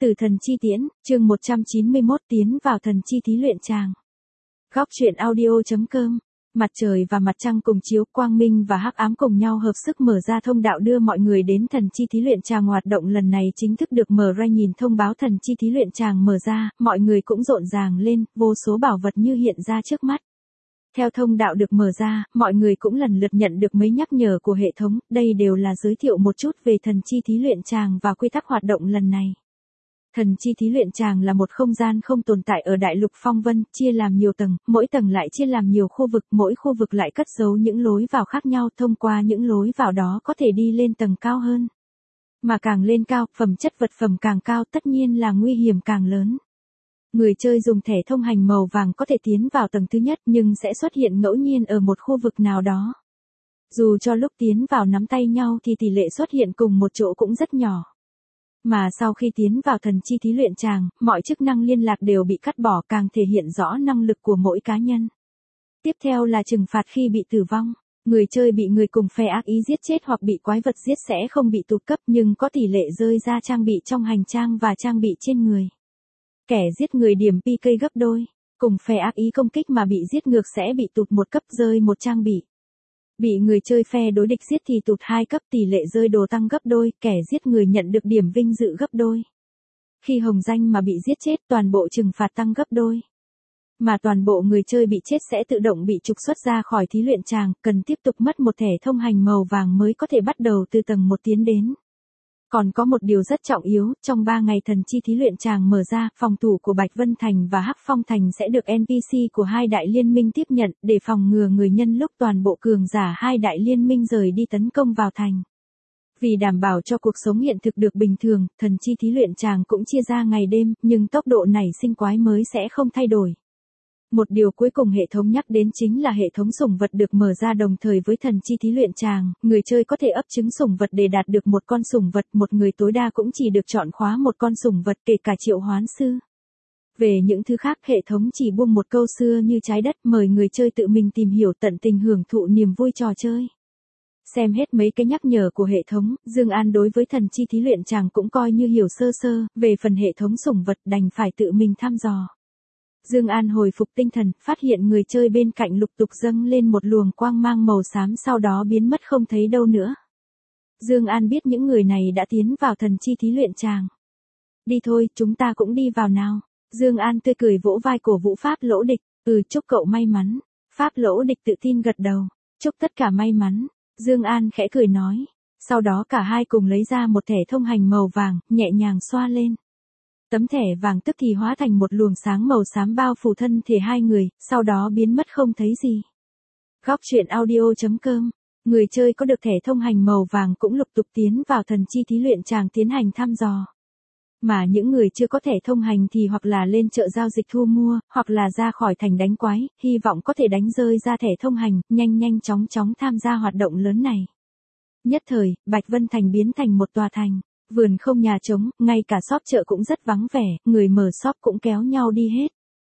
Từ thần chi tiễn, chương 191 tiến vào thần chi thí luyện tràng. Góc truyện audio.com. Mặt trời và mặt trăng cùng chiếu, quang minh và hắc ám cùng nhau hợp sức mở ra thông đạo đưa mọi người đến thần chi thí luyện tràng. Hoạt động lần này chính thức được mở ra. Nhìn thông báo thần chi thí luyện tràng mở ra, mọi người cũng rộn ràng lên, vô số bảo vật như hiện ra trước mắt. Theo thông đạo được mở ra, mọi người cũng lần lượt nhận được mấy nhắc nhở của hệ thống, đây đều là giới thiệu một chút về thần chi thí luyện tràng và quy tắc hoạt động lần này. Thần chi thí luyện tràng là một không gian không tồn tại ở đại lục phong vân, chia làm nhiều tầng, mỗi tầng lại chia làm nhiều khu vực, mỗi khu vực lại cất giấu những lối vào khác nhau, thông qua những lối vào đó có thể đi lên tầng cao hơn. Mà càng lên cao, phẩm chất vật phẩm càng cao, tất nhiên là nguy hiểm càng lớn. Người chơi dùng thẻ thông hành màu vàng có thể tiến vào tầng thứ nhất nhưng sẽ xuất hiện ngẫu nhiên ở một khu vực nào đó. Dù cho lúc tiến vào nắm tay nhau thì tỷ lệ xuất hiện cùng một chỗ cũng rất nhỏ. Mà sau khi tiến vào thần chi thí luyện tràng, mọi chức năng liên lạc đều bị cắt bỏ, càng thể hiện rõ năng lực của mỗi cá nhân. Tiếp theo là trừng phạt khi bị tử vong. Người chơi bị người cùng phe ác ý giết chết hoặc bị quái vật giết sẽ không bị tụt cấp nhưng có tỷ lệ rơi ra trang bị trong hành trang và trang bị trên người. Kẻ giết người điểm PK gấp đôi, cùng phe ác ý công kích mà bị giết ngược sẽ bị tụt một cấp, rơi một trang bị. Bị người chơi phe đối địch giết thì tụt 2 cấp, tỷ lệ rơi đồ tăng gấp đôi, kẻ giết người nhận được điểm vinh dự gấp đôi. Khi hồng danh mà bị giết chết, toàn bộ trừng phạt tăng gấp đôi. Mà toàn bộ người chơi bị chết sẽ tự động bị trục xuất ra khỏi thí luyện tràng, cần tiếp tục mất một thẻ thông hành màu vàng mới có thể bắt đầu từ tầng 1 tiến đến. Còn có một điều rất trọng yếu, trong 3 ngày thần chi thí luyện tràng mở ra, phòng thủ của Bạch Vân Thành và Hắc Phong Thành sẽ được NPC của hai đại liên minh tiếp nhận, để phòng ngừa người nhân lúc toàn bộ cường giả hai đại liên minh rời đi tấn công vào thành. Vì đảm bảo cho cuộc sống hiện thực được bình thường, thần chi thí luyện tràng cũng chia ra ngày đêm, nhưng tốc độ nảy sinh quái mới sẽ không thay đổi. Một điều cuối cùng hệ thống nhắc đến chính là hệ thống sủng vật được mở ra đồng thời với thần chi thí luyện tràng, người chơi có thể ấp trứng sủng vật để đạt được một con sủng vật, một người tối đa cũng chỉ được chọn khóa một con sủng vật, kể cả triệu hoán sư. Về những thứ khác, hệ thống chỉ buông một câu xưa như trái đất, mời người chơi tự mình tìm hiểu, tận tình hưởng thụ niềm vui trò chơi. Xem hết mấy cái nhắc nhở của hệ thống, Dương An đối với thần chi thí luyện tràng cũng coi như hiểu sơ sơ, về phần hệ thống sủng vật đành phải tự mình thăm dò. Dương An hồi phục tinh thần, phát hiện người chơi bên cạnh lục tục dâng lên một luồng quang mang màu xám, sau đó biến mất không thấy đâu nữa. Dương An biết những người này đã tiến vào thần chi thí luyện tràng. Đi thôi, chúng ta cũng đi vào nào. Dương An tươi cười vỗ vai cổ vũ Pháp Lỗ Địch, chúc cậu may mắn. Pháp Lỗ Địch tự tin gật đầu, chúc tất cả may mắn. Dương An khẽ cười nói. Sau đó cả hai cùng lấy ra một thẻ thông hành màu vàng, nhẹ nhàng xoa lên. Tấm thẻ vàng tức thì hóa thành một luồng sáng màu xám bao phủ thân thể hai người, sau đó biến mất không thấy gì. Góc truyện audio.com. Người chơi có được thẻ thông hành màu vàng cũng lục tục tiến vào thần chi thí luyện tràng tiến hành thăm dò. Mà những người chưa có thẻ thông hành thì hoặc là lên chợ giao dịch thu mua, hoặc là ra khỏi thành đánh quái, hy vọng có thể đánh rơi ra thẻ thông hành, nhanh chóng tham gia hoạt động lớn này. Nhất thời, Bạch Vân Thành biến thành một tòa thành. Vườn không nhà trống, ngay cả shop chợ cũng rất vắng vẻ, người mở shop cũng kéo nhau đi hết.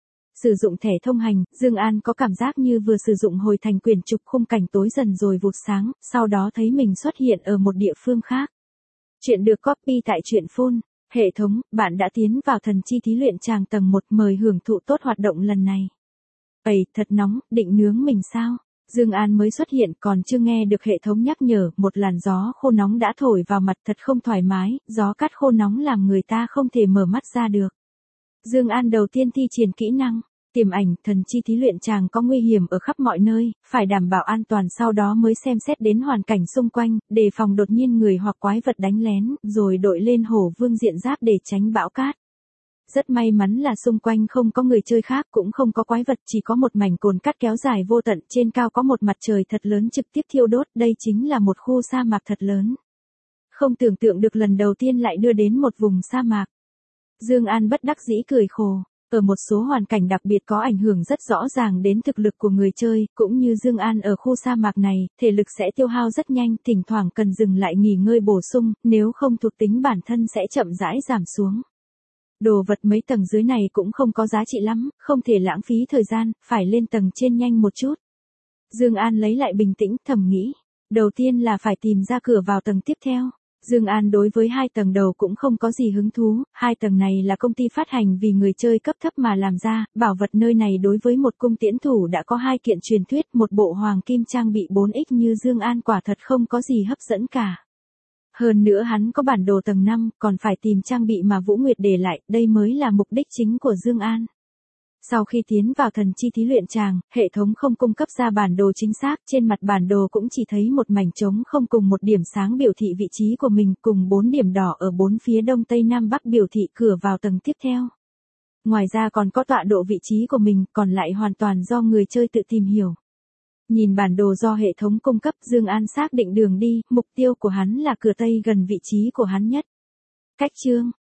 Sử dụng thẻ thông hành, Dương An có cảm giác như vừa sử dụng hồi thành quyển trục, khung cảnh tối dần rồi vụt sáng, sau đó thấy mình xuất hiện ở một địa phương khác. Chuyện được copy tại truyện phone. Hệ thống, bạn đã tiến vào thần chi thí luyện tràng tầng 1, mời hưởng thụ tốt hoạt động lần này. Ây, thật nóng, định nướng mình sao? Dương An mới xuất hiện còn chưa nghe được hệ thống nhắc nhở, một làn gió khô nóng đã thổi vào mặt, thật không thoải mái, gió cát khô nóng làm người ta không thể mở mắt ra được. Dương An đầu tiên thi triển kỹ năng tiềm ảnh, thần chi thí luyện tràng có nguy hiểm ở khắp mọi nơi, phải đảm bảo an toàn, sau đó mới xem xét đến hoàn cảnh xung quanh, đề phòng đột nhiên người hoặc quái vật đánh lén, rồi đội lên hổ vương diện giáp để tránh bão cát. Rất may mắn là xung quanh không có người chơi khác, cũng không có quái vật, chỉ có một mảnh cồn cát kéo dài vô tận, trên cao có một mặt trời thật lớn trực tiếp thiêu đốt, đây chính là một khu sa mạc thật lớn. Không tưởng tượng được lần đầu tiên lại đưa đến một vùng sa mạc. Dương An bất đắc dĩ cười khổ, ở một số hoàn cảnh đặc biệt có ảnh hưởng rất rõ ràng đến thực lực của người chơi, cũng như Dương An ở khu sa mạc này, thể lực sẽ tiêu hao rất nhanh, thỉnh thoảng cần dừng lại nghỉ ngơi bổ sung, nếu không thuộc tính bản thân sẽ chậm rãi giảm xuống. Đồ vật mấy tầng dưới này cũng không có giá trị lắm, không thể lãng phí thời gian, phải lên tầng trên nhanh một chút. Dương An lấy lại bình tĩnh, thầm nghĩ, đầu tiên là phải tìm ra cửa vào tầng tiếp theo. Dương An đối với 2 tầng đầu cũng không có gì hứng thú, 2 tầng này là công ty phát hành vì người chơi cấp thấp mà làm ra, bảo vật nơi này đối với một cung tiễn thủ đã có 2 kiện truyền thuyết, một bộ hoàng kim trang bị 4x như Dương An quả thật không có gì hấp dẫn cả. Hơn nữa hắn có bản đồ tầng 5, còn phải tìm trang bị mà Vũ Nguyệt để lại, đây mới là mục đích chính của Dương An. Sau khi tiến vào thần chi thí luyện tràng, hệ thống không cung cấp ra bản đồ chính xác, trên mặt bản đồ cũng chỉ thấy một mảnh trống không cùng một điểm sáng biểu thị vị trí của mình, cùng 4 điểm đỏ ở 4 phía đông tây nam bắc biểu thị cửa vào tầng tiếp theo. Ngoài ra còn có tọa độ vị trí của mình, còn lại hoàn toàn do người chơi tự tìm hiểu. Nhìn bản đồ do hệ thống cung cấp, Dương An xác định đường đi, mục tiêu của hắn là cửa tây gần vị trí của hắn nhất. Cách chương